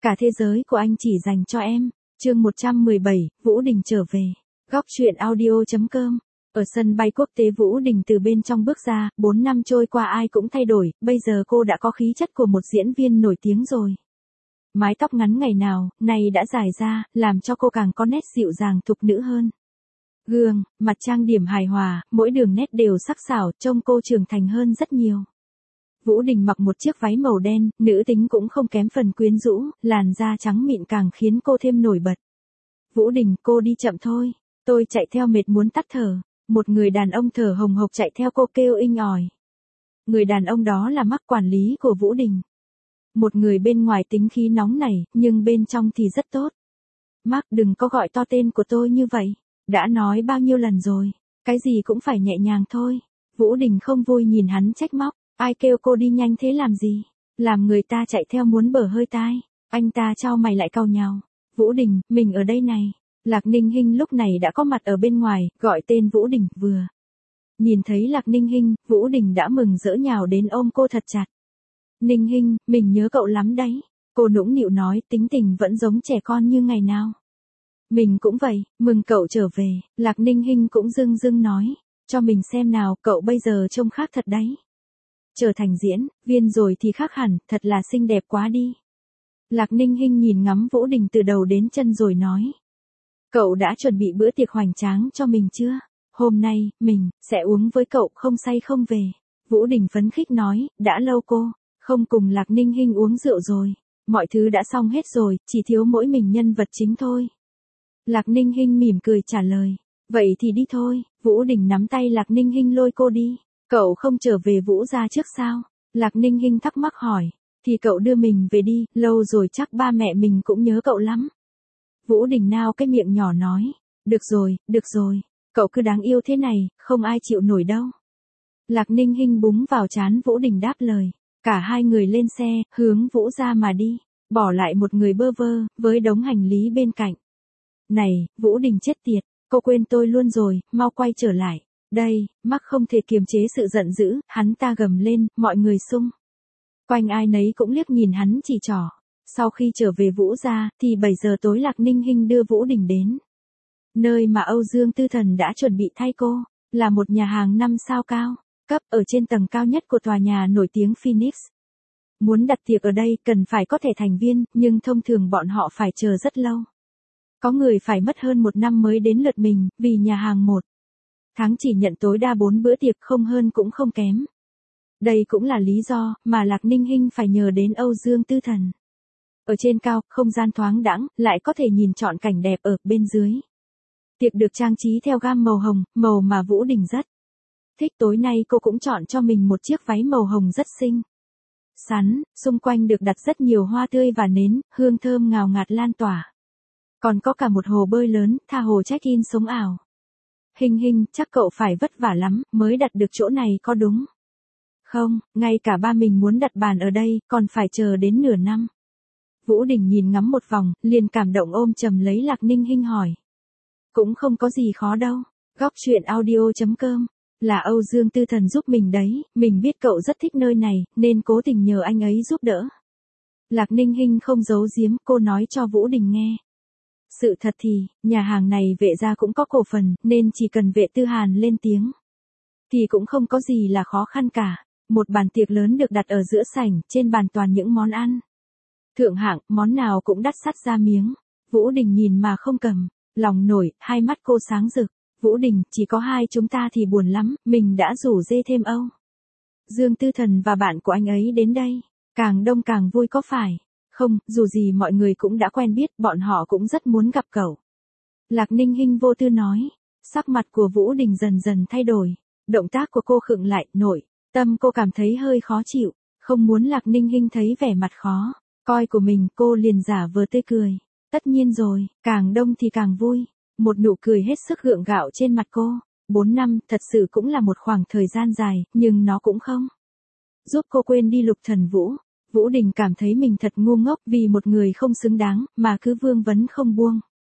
Cả thế giới của anh chỉ dành cho em. Chương 117, Vũ Đình trở về. Góc truyện audio.com. Ở sân bay quốc tế Vũ Đình từ bên trong bước ra, 4 năm trôi qua ai cũng thay đổi, bây giờ cô đã có khí chất của một diễn viên nổi tiếng rồi. Mái tóc ngắn ngày nào, nay đã dài ra, làm cho cô càng có nét dịu dàng thục nữ hơn. Gương, mặt trang điểm hài hòa, mỗi đường nét đều sắc sảo, trông cô trưởng thành hơn rất nhiều. Vũ Đình mặc một chiếc váy màu đen, nữ tính cũng không kém phần quyến rũ, làn da trắng mịn càng khiến cô thêm nổi bật. Vũ Đình, cô đi chậm thôi. Tôi chạy theo mệt muốn tắt thở. Một người đàn ông thở hồng hộc chạy theo cô kêu inh ỏi. Người đàn ông đó là Mark, quản lý của Vũ Đình. Một người bên ngoài tính khí nóng nảy, nhưng bên trong thì rất tốt. Mark, đừng có gọi to tên của tôi như vậy. Đã nói bao nhiêu lần rồi, cái gì cũng phải nhẹ nhàng thôi. Vũ Đình không vui nhìn hắn trách móc. Ai kêu cô đi nhanh thế làm gì? Làm người ta chạy theo muốn bở hơi tai. Anh ta chau mày lại cau nhàu. Vũ Đình, mình ở đây này. Lạc Ninh Hinh lúc này đã có mặt ở bên ngoài, gọi tên Vũ Đình, vừa. Nhìn thấy Lạc Ninh Hinh, Vũ Đình đã mừng rỡ nhào đến ôm cô thật chặt. Ninh Hinh, mình nhớ cậu lắm đấy. Cô nũng nịu nói, tính tình vẫn giống trẻ con như ngày nào. Mình cũng vậy, mừng cậu trở về. Lạc Ninh Hinh cũng dưng dưng nói. Cho mình xem nào, cậu bây giờ trông khác thật đấy. Trở thành diễn viên rồi thì khác hẳn, thật là xinh đẹp quá đi. Lạc Ninh Hinh nhìn ngắm Vũ Đình từ đầu đến chân rồi nói. Cậu đã chuẩn bị bữa tiệc hoành tráng cho mình chưa? Hôm nay, mình sẽ uống với cậu không say không về. Vũ Đình phấn khích nói, đã lâu cô không cùng Lạc Ninh Hinh uống rượu rồi. Mọi thứ đã xong hết rồi, chỉ thiếu mỗi mình nhân vật chính thôi. Lạc Ninh Hinh mỉm cười trả lời. Vậy thì đi thôi. Vũ Đình nắm tay Lạc Ninh Hinh lôi cô đi. Cậu không trở về Vũ gia trước sao? Lạc Ninh Hinh thắc mắc hỏi. Thì cậu đưa mình về đi, lâu rồi chắc ba mẹ mình cũng nhớ cậu lắm. Vũ Đình nao cái miệng nhỏ nói. Được rồi, cậu cứ đáng yêu thế này, không ai chịu nổi đâu. Lạc Ninh Hinh búng vào trán Vũ Đình đáp lời. Cả hai người lên xe, hướng Vũ gia mà đi, bỏ lại một người bơ vơ, với đống hành lý bên cạnh. Này, Vũ Đình chết tiệt, cô quên tôi luôn rồi, mau quay trở lại. Đây, Mark không thể kiềm chế sự giận dữ, hắn ta gầm lên, mọi người xung quanh ai nấy cũng liếc nhìn hắn chỉ trỏ. Sau khi trở về Vũ gia, thì 7 giờ tối Lạc Ninh Hinh đưa Vũ Đình đến nơi mà Âu Dương Tư Thần đã chuẩn bị thay cô, là một nhà hàng 5 sao cao cấp ở trên tầng cao nhất của tòa nhà nổi tiếng Phoenix. Muốn đặt tiệc ở đây cần phải có thẻ thành viên, nhưng thông thường bọn họ phải chờ rất lâu. Có người phải mất hơn 1 năm mới đến lượt mình, vì nhà hàng 1 tháng chỉ nhận tối đa 4 bữa tiệc, không hơn cũng không kém. Đây cũng là lý do mà Lạc Ninh Hinh phải nhờ đến Âu Dương Tư Thần. Ở trên cao, không gian thoáng đãng, lại có thể nhìn trọn cảnh đẹp ở bên dưới. Tiệc được trang trí theo gam màu hồng, màu mà Vũ Đình rất thích. Tối nay cô cũng chọn cho mình một chiếc váy màu hồng rất xinh xắn, xung quanh được đặt rất nhiều hoa tươi và nến, hương thơm ngào ngạt lan tỏa. Còn có cả một hồ bơi lớn, tha hồ check-in sống ảo. Hinh, chắc cậu phải vất vả lắm, mới đặt được chỗ này có đúng không? Ngay cả ba mình muốn đặt bàn ở đây, còn phải chờ đến nửa năm. Vũ Đình nhìn ngắm một vòng, liền cảm động ôm chầm lấy Lạc Ninh Hinh hỏi. Cũng không có gì khó đâu. Góc truyện audio.com. Là Âu Dương Tư Thần giúp mình đấy, mình biết cậu rất thích nơi này, nên cố tình nhờ anh ấy giúp đỡ. Lạc Ninh Hinh không giấu giếm, cô nói cho Vũ Đình nghe. Sự thật thì, nhà hàng này Vệ gia cũng có cổ phần, nên chỉ cần Vệ Tư Hàn lên tiếng thì cũng không có gì là khó khăn cả. Một bàn tiệc lớn được đặt ở giữa sảnh, trên bàn toàn những món ăn thượng hạng, món nào cũng đắt sắt ra miếng. Vũ Đình nhìn mà không cầm lòng nổi, hai mắt cô sáng rực. Vũ Đình, chỉ có hai chúng ta thì buồn lắm, mình đã rủ dê thêm Âu Dương Tư Thần và bạn của anh ấy đến đây. Càng đông càng vui có phải không? Dù gì mọi người cũng đã quen biết, bọn họ cũng rất muốn gặp cậu. Lạc Ninh Hinh vô tư nói. Sắc mặt của Vũ Đình dần dần thay đổi. Động tác của cô khựng lại, nội tâm cô cảm thấy hơi khó chịu. Không muốn Lạc Ninh Hinh thấy vẻ mặt khó coi của mình, cô liền giả vờ tươi cười. Tất nhiên rồi, càng đông thì càng vui. Một nụ cười hết sức gượng gạo trên mặt cô. 4 năm, thật sự cũng là một khoảng thời gian dài, nhưng nó cũng không giúp cô quên đi Lục Thần Vũ. Vũ Đình cảm thấy mình thật ngu ngốc vì một người không xứng đáng, mà cứ vương vấn không buông.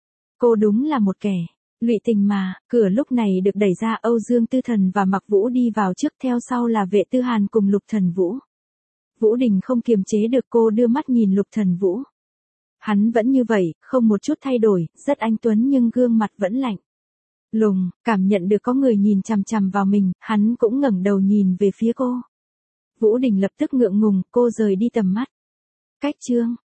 Cô đúng là một kẻ lụy tình mà. Cửa lúc này được đẩy ra, Âu Dương Tư Thần và Mạc Vũ đi vào trước, theo sau là Vệ Tư Hàn cùng Lục Thần Vũ. Vũ Đình không kiềm chế được, cô đưa mắt nhìn Lục Thần Vũ. Hắn vẫn như vậy, không một chút thay đổi, rất anh tuấn nhưng gương mặt vẫn lạnh lùng, cảm nhận được có người nhìn chằm chằm vào mình, hắn cũng ngẩng đầu nhìn về phía cô. Vũ Đình lập tức ngượng ngùng, cô rời đi tầm mắt. Cách chương